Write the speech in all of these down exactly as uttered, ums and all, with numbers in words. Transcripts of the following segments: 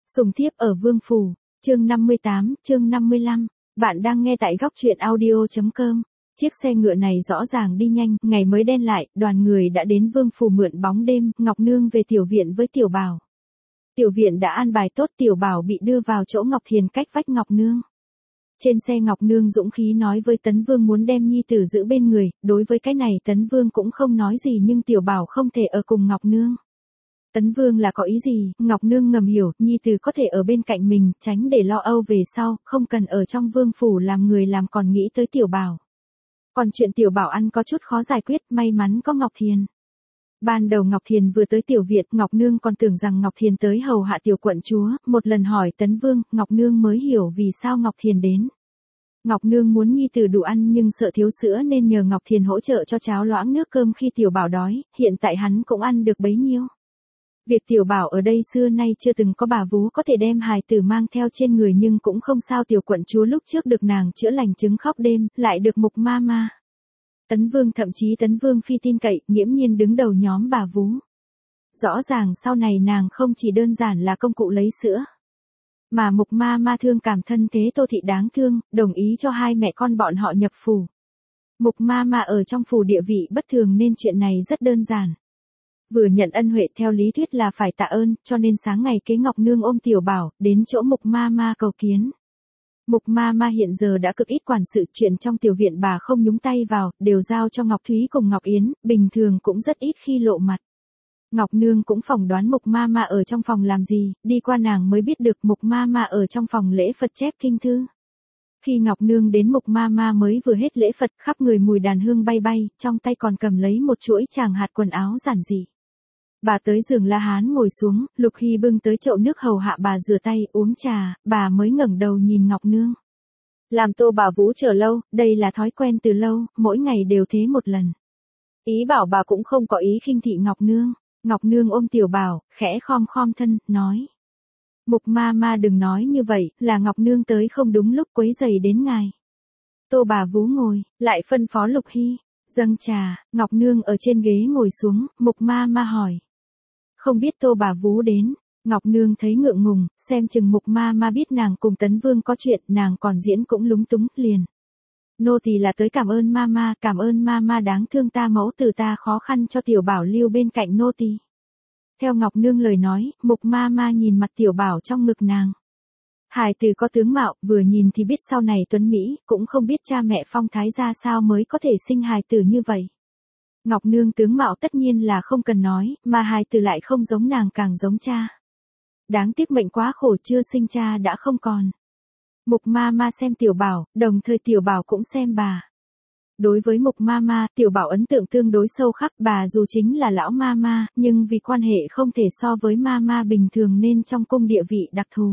Sùng thiếp ở Vương Phủ, chương năm mươi tám, chương năm mươi lăm, bạn đang nghe tại góc truyện audio.com. Chiếc xe ngựa này rõ ràng đi nhanh, ngày mới đen lại, đoàn người đã đến Vương Phủ mượn bóng đêm, Ngọc Nương về tiểu viện với Tiểu Bảo. Tiểu viện đã an bài tốt, Tiểu Bảo bị đưa vào chỗ Ngọc Thiền cách vách Ngọc Nương. Trên xe Ngọc Nương dũng khí nói với Tấn Vương muốn đem nhi tử giữ bên người, đối với cái này Tấn Vương cũng không nói gì nhưng Tiểu Bảo không thể ở cùng Ngọc Nương. Tấn Vương là có ý gì, Ngọc Nương ngầm hiểu, nhi tử có thể ở bên cạnh mình, tránh để lo âu về sau, không cần ở trong Vương Phủ làm người làm còn nghĩ tới Tiểu Bảo. Còn chuyện Tiểu Bảo ăn có chút khó giải quyết, may mắn có Ngọc Thiền. Ban đầu Ngọc Thiền vừa tới tiểu viện, Ngọc Nương còn tưởng rằng Ngọc Thiền tới hầu hạ tiểu quận chúa, một lần hỏi Tấn Vương, Ngọc Nương mới hiểu vì sao Ngọc Thiền đến. Ngọc Nương muốn nhi tử đủ ăn nhưng sợ thiếu sữa nên nhờ Ngọc Thiền hỗ trợ cho cháo loãng nước cơm khi Tiểu Bảo đói, hiện tại hắn cũng ăn được bấy nhiêu. Việc Tiểu Bảo ở đây xưa nay chưa từng có bà vú có thể đem hài tử mang theo trên người nhưng cũng không sao, tiểu quận chúa lúc trước được nàng chữa lành chứng khóc đêm, lại được Mục ma ma. Tấn Vương thậm chí Tấn Vương phi tin cậy, nghiễm nhiên đứng đầu nhóm bà vú. Rõ ràng sau này nàng không chỉ đơn giản là công cụ lấy sữa. Mà Mục ma ma thương cảm thân thế Tô Thị đáng thương, đồng ý cho hai mẹ con bọn họ nhập phủ. Mục ma ma ở trong phủ địa vị bất thường nên chuyện này rất đơn giản. Vừa nhận ân huệ theo lý thuyết là phải tạ ơn, cho nên sáng ngày kế Ngọc Nương ôm Tiểu Bảo, đến chỗ Mục ma ma cầu kiến. Mục ma ma hiện giờ đã cực ít quản sự, chuyện trong tiểu viện bà không nhúng tay vào, đều giao cho Ngọc Thúy cùng Ngọc Yến, bình thường cũng rất ít khi lộ mặt. Ngọc Nương cũng phỏng đoán Mục ma ma ở trong phòng làm gì, đi qua nàng mới biết được Mục ma ma ở trong phòng lễ Phật chép kinh thư. Khi Ngọc Nương đến Mục ma ma mới vừa hết lễ Phật, khắp người mùi đàn hương bay bay, trong tay còn cầm lấy một chuỗi tràng hạt quần áo giản dị. Bà tới giường La Hán ngồi xuống, Lục Hy bưng tới chậu nước hầu hạ bà rửa tay, uống trà, bà mới ngẩng đầu nhìn Ngọc Nương. Làm Tô bà vú chờ lâu, đây là thói quen từ lâu, mỗi ngày đều thế một lần. Ý bảo bà cũng không có ý khinh thị Ngọc Nương. Ngọc Nương ôm Tiểu Bảo, khẽ khom khom thân, nói. Mục ma ma đừng nói như vậy, là Ngọc Nương tới không đúng lúc quấy rầy đến ngài. Tô bà vú ngồi, lại phân phó Lục Hy, dâng trà, Ngọc Nương ở trên ghế ngồi xuống, Mục ma ma hỏi. Không biết Tô bà vú đến, Ngọc Nương thấy ngượng ngùng, xem chừng Mục ma ma biết nàng cùng Tấn Vương có chuyện, nàng còn diễn cũng lúng túng, liền. Nô tỳ là tới cảm ơn ma ma, cảm ơn ma ma đáng thương ta mẫu tử ta khó khăn cho Tiểu Bảo lưu bên cạnh nô tỳ. Theo Ngọc Nương lời nói, Mục ma ma nhìn mặt Tiểu Bảo trong ngực nàng. Hài tử có tướng mạo, vừa nhìn thì biết sau này tuấn Mỹ, cũng không biết cha mẹ phong thái ra sao mới có thể sinh hài tử như vậy. Ngọc Nương tướng mạo tất nhiên là không cần nói, mà hài tử lại không giống nàng càng giống cha. Đáng tiếc mệnh quá khổ chưa sinh cha đã không còn. Mục ma ma xem Tiểu Bảo, đồng thời Tiểu Bảo cũng xem bà. Đối với Mục ma ma, Tiểu Bảo ấn tượng tương đối sâu khắc, bà dù chính là lão ma ma, nhưng vì quan hệ không thể so với ma ma bình thường nên trong cung địa vị đặc thù.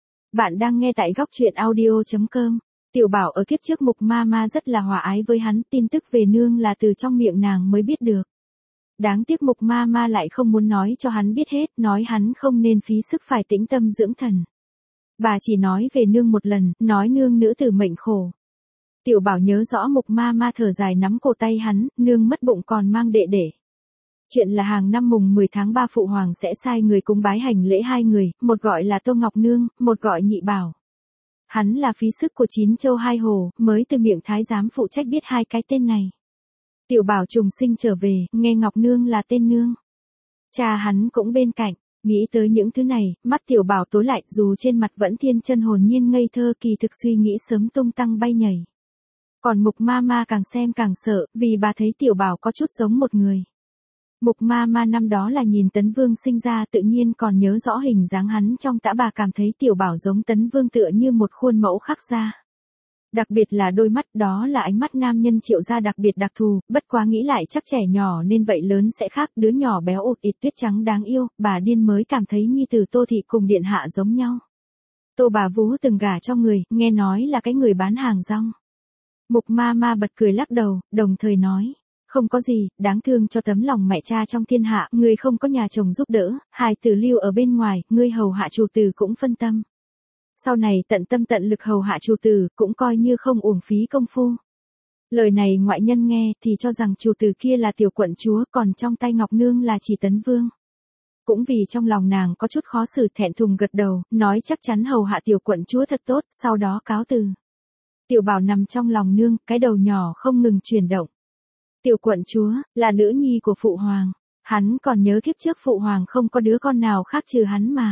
Bạn đang nghe tại góc truyện audio.com. Tiểu Bảo ở kiếp trước Mục ma ma rất là hòa ái với hắn, tin tức về nương là từ trong miệng nàng mới biết được. Đáng tiếc Mục ma ma lại không muốn nói cho hắn biết hết, nói hắn không nên phí sức phải tĩnh tâm dưỡng thần. Bà chỉ nói về nương một lần, nói nương nữ tử mệnh khổ. Tiểu Bảo nhớ rõ Mục ma ma thở dài nắm cổ tay hắn, nương mất bụng còn mang đệ đệ. Chuyện là hàng năm mùng mười tháng ba phụ hoàng sẽ sai người cúng bái hành lễ hai người, một gọi là Tô Ngọc Nương, một gọi Nhị Bảo. Hắn là phí sức của chín châu hai hồ, mới từ miệng thái giám phụ trách biết hai cái tên này. Tiểu Bảo trùng sinh trở về, nghe Ngọc Nương là tên nương. Cha hắn cũng bên cạnh, nghĩ tới những thứ này, mắt Tiểu Bảo tối lại, dù trên mặt vẫn thiên chân hồn nhiên ngây thơ, kỳ thực suy nghĩ sớm tung tăng bay nhảy. Còn Mục ma ma càng xem càng sợ, vì bà thấy Tiểu Bảo có chút giống một người. Mục ma ma năm đó là nhìn Tấn Vương sinh ra, tự nhiên còn nhớ rõ hình dáng hắn trong tã, bà cảm thấy Tiểu Bảo giống Tấn Vương tựa như một khuôn mẫu khắc ra. Đặc biệt là đôi mắt, đó là ánh mắt nam nhân Triệu gia đặc biệt đặc thù, bất quá nghĩ lại chắc trẻ nhỏ nên vậy lớn sẽ khác, đứa nhỏ béo ụt ịt tuyết trắng đáng yêu, bà điên mới cảm thấy nhi tử Tô Thị cùng điện hạ giống nhau. Tô bà vú từng gả cho người, nghe nói là cái người bán hàng rong. Mục ma ma bật cười lắc đầu, đồng thời nói. Không có gì, đáng thương cho tấm lòng mẹ cha trong thiên hạ, ngươi không có nhà chồng giúp đỡ, hài tử lưu ở bên ngoài, ngươi hầu hạ chủ tử cũng phân tâm. Sau này tận tâm tận lực hầu hạ chủ tử, cũng coi như không uổng phí công phu. Lời này ngoại nhân nghe thì cho rằng chủ tử kia là tiểu quận chúa, còn trong tay Ngọc Nương là chỉ Tấn Vương. Cũng vì trong lòng nàng có chút khó xử thẹn thùng gật đầu, nói chắc chắn hầu hạ tiểu quận chúa thật tốt, sau đó cáo từ. Tiểu Bảo nằm trong lòng nương, cái đầu nhỏ không ngừng chuyển động. Tiểu quận chúa, là nữ nhi của phụ hoàng. Hắn còn nhớ kiếp trước phụ hoàng không có đứa con nào khác trừ hắn mà.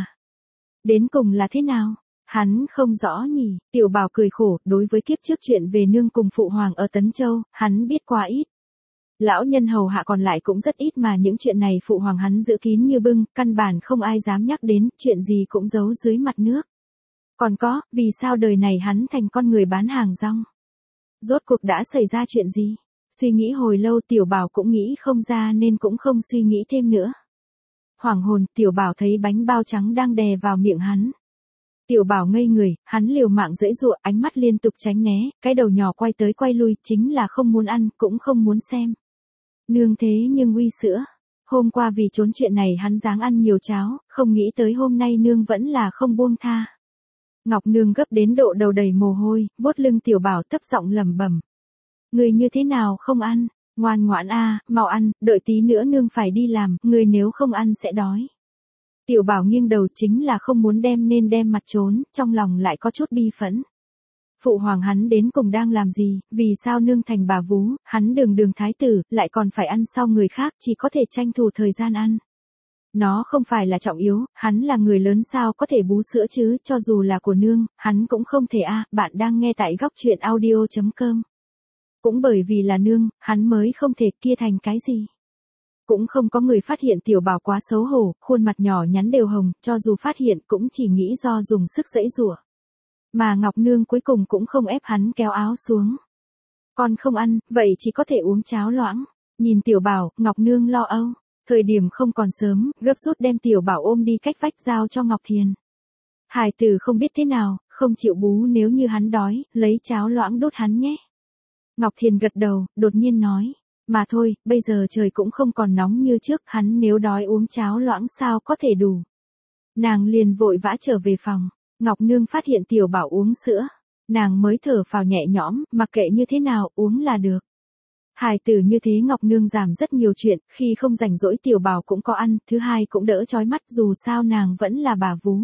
Đến cùng là thế nào? Hắn không rõ nhỉ. Tiểu Bảo cười khổ, đối với kiếp trước chuyện về nương cùng phụ hoàng ở Tấn Châu, hắn biết quá ít. Lão nhân hầu hạ còn lại cũng rất ít mà những chuyện này phụ hoàng hắn giữ kín như bưng, căn bản không ai dám nhắc đến, chuyện gì cũng giấu dưới mặt nước. Còn có, vì sao đời này hắn thành con người bán hàng rong? Rốt cuộc đã xảy ra chuyện gì? Suy nghĩ hồi lâu Tiểu Bảo cũng nghĩ không ra nên cũng không suy nghĩ thêm nữa. Hoảng hồn, Tiểu Bảo thấy bánh bao trắng đang đè vào miệng hắn. Tiểu Bảo ngây người, hắn liều mạng giãy giụa, ánh mắt liên tục tránh né, cái đầu nhỏ quay tới quay lui, chính là không muốn ăn, cũng không muốn xem. Nương thế nhưng uy sữa. Hôm qua vì trốn chuyện này hắn ráng ăn nhiều cháo, không nghĩ tới hôm nay nương vẫn là không buông tha. Ngọc nương gấp đến độ đầu đầy mồ hôi, vuốt lưng Tiểu Bảo thấp giọng lẩm bẩm. Người như thế nào không ăn, ngoan ngoãn a, mau ăn, đợi tí nữa nương phải đi làm, người nếu không ăn sẽ đói. Tiểu Bảo nghiêng đầu chính là không muốn đem nên đem mặt trốn, trong lòng lại có chút bi phẫn. Phụ hoàng hắn đến cùng đang làm gì, vì sao nương thành bà vú, hắn đường đường thái tử, lại còn phải ăn sau người khác, chỉ có thể tranh thủ thời gian ăn. Nó không phải là trọng yếu, hắn là người lớn sao có thể bú sữa chứ, cho dù là của nương, hắn cũng không thể a. Bạn đang nghe tại góc truyện audio chấm com. Cũng bởi vì là nương, hắn mới không thể, kia thành cái gì. Cũng không có người phát hiện Tiểu Bảo quá xấu hổ, khuôn mặt nhỏ nhắn đều hồng, cho dù phát hiện cũng chỉ nghĩ do dùng sức giãy giụa. Mà Ngọc nương cuối cùng cũng không ép hắn kéo áo xuống. Con không ăn, vậy chỉ có thể uống cháo loãng. Nhìn Tiểu Bảo, Ngọc nương lo âu. Thời điểm không còn sớm, gấp rút đem Tiểu Bảo ôm đi cách vách giao cho Ngọc Thiền. Hài tử không biết thế nào, không chịu bú, nếu như hắn đói, lấy cháo loãng đốt hắn nhé. Ngọc Thiền gật đầu, đột nhiên nói. Mà thôi, bây giờ trời cũng không còn nóng như trước, hắn nếu đói uống cháo loãng sao có thể đủ. Nàng liền vội vã trở về phòng. Ngọc nương phát hiện Tiểu Bảo uống sữa. Nàng mới thở phào nhẹ nhõm, mặc kệ như thế nào, uống là được. Hài tử như thế Ngọc nương giảm rất nhiều chuyện, khi không rảnh rỗi Tiểu Bảo cũng có ăn, thứ hai cũng đỡ chói mắt, dù sao nàng vẫn là bà vú.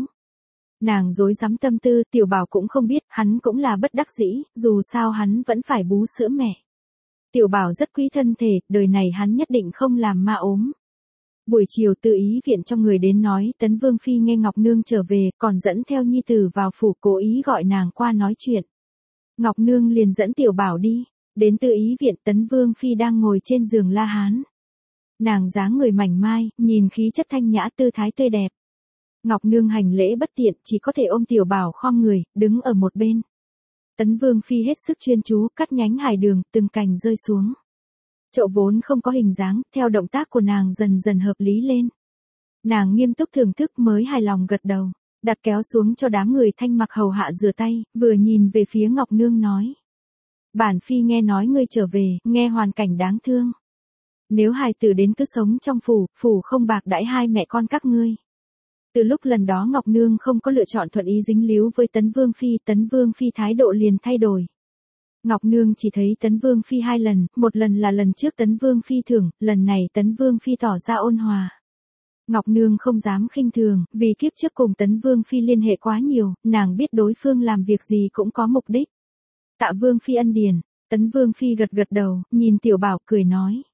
Nàng rối rắm tâm tư, Tiểu Bảo cũng không biết, hắn cũng là bất đắc dĩ, dù sao hắn vẫn phải bú sữa mẹ. Tiểu Bảo rất quý thân thể, đời này hắn nhất định không làm ma ốm. Buổi chiều Từ Ý viện cho người đến nói, Tấn Vương Phi nghe Ngọc nương trở về, còn dẫn theo nhi tử vào phủ, cố ý gọi nàng qua nói chuyện. Ngọc nương liền dẫn Tiểu Bảo đi. Đến Từ Ý viện, Tấn Vương Phi đang ngồi trên giường La Hán. Nàng dáng người mảnh mai, nhìn khí chất thanh nhã tư thái tươi đẹp. Ngọc nương hành lễ bất tiện, chỉ có thể ôm Tiểu Bảo khom người, đứng ở một bên. Tấn Vương Phi hết sức chuyên chú, cắt nhánh hải đường, từng cành rơi xuống. Chậu vốn không có hình dáng, theo động tác của nàng dần dần hợp lý lên. Nàng nghiêm túc thưởng thức mới hài lòng gật đầu, đặt kéo xuống cho đám người thanh mặc hầu hạ rửa tay, vừa nhìn về phía Ngọc nương nói. Bản Phi nghe nói ngươi trở về, nghe hoàn cảnh đáng thương. Nếu hài tử đến cứ sống trong phủ, phủ không bạc đãi hai mẹ con các ngươi. Từ lúc lần đó Ngọc nương không có lựa chọn thuận ý dính líu với Tấn Vương Phi, Tấn Vương Phi thái độ liền thay đổi. Ngọc nương chỉ thấy Tấn Vương Phi hai lần, một lần là lần trước Tấn Vương Phi thưởng, lần này Tấn Vương Phi tỏ ra ôn hòa. Ngọc nương không dám khinh thường, vì kiếp trước cùng Tấn Vương Phi liên hệ quá nhiều, nàng biết đối phương làm việc gì cũng có mục đích. Tạ Vương Phi ân điển, Tấn Vương Phi gật gật đầu, nhìn Tiểu Bảo cười nói.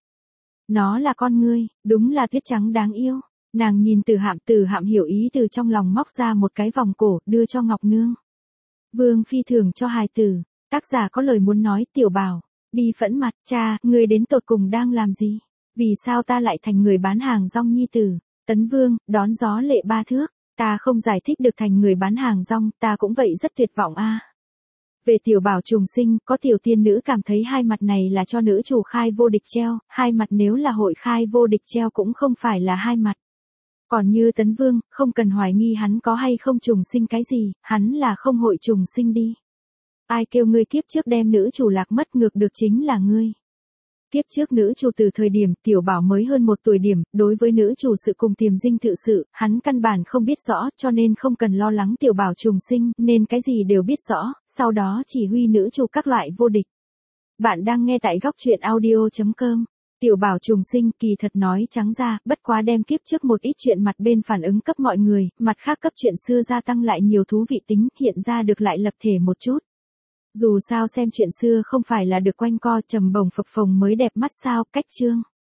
Nó là con ngươi, đúng là tuyết trắng đáng yêu. Nàng nhìn Từ Hạm, Từ Hạm hiểu ý từ trong lòng móc ra một cái vòng cổ, đưa cho Ngọc nương. Vương Phi thưởng cho hài tử, tác giả có lời muốn nói. Tiểu Bảo, bi phẫn mặt, cha, ngươi đến tột cùng đang làm gì? Vì sao ta lại thành người bán hàng rong nhi tử? Tấn Vương, đón gió lệ ba thước, ta không giải thích được thành người bán hàng rong, ta cũng vậy rất tuyệt vọng a. Về Tiểu Bảo trùng sinh, có tiểu tiên nữ cảm thấy hai mặt này là cho nữ chủ khai vô địch treo, hai mặt nếu là hội khai vô địch treo cũng không phải là hai mặt. Còn như Tấn Vương, không cần hoài nghi hắn có hay không trùng sinh cái gì, hắn là không hội trùng sinh đi. Ai kêu ngươi kiếp trước đem nữ chủ lạc mất, ngược được chính là ngươi. Kiếp trước nữ chủ từ thời điểm Tiểu Bảo mới hơn một tuổi điểm, đối với nữ chủ sự cùng tiềm dinh tự sự, hắn căn bản không biết rõ, cho nên không cần lo lắng Tiểu Bảo trùng sinh, nên cái gì đều biết rõ, sau đó chỉ huy nữ chủ các loại vô địch. Bạn đang nghe tại góc truyện audio chấm com. Tiểu bảo trùng sinh kỳ thật nói trắng ra, bất quá đem kiếp trước một ít chuyện mặt bên phản ứng cấp mọi người, mặt khác cấp chuyện xưa gia tăng lại nhiều thú vị tính, hiện ra được lại lập thể một chút. Dù sao xem chuyện xưa không phải là được quanh co trầm bồng phập phồng mới đẹp mắt sao, cách chương.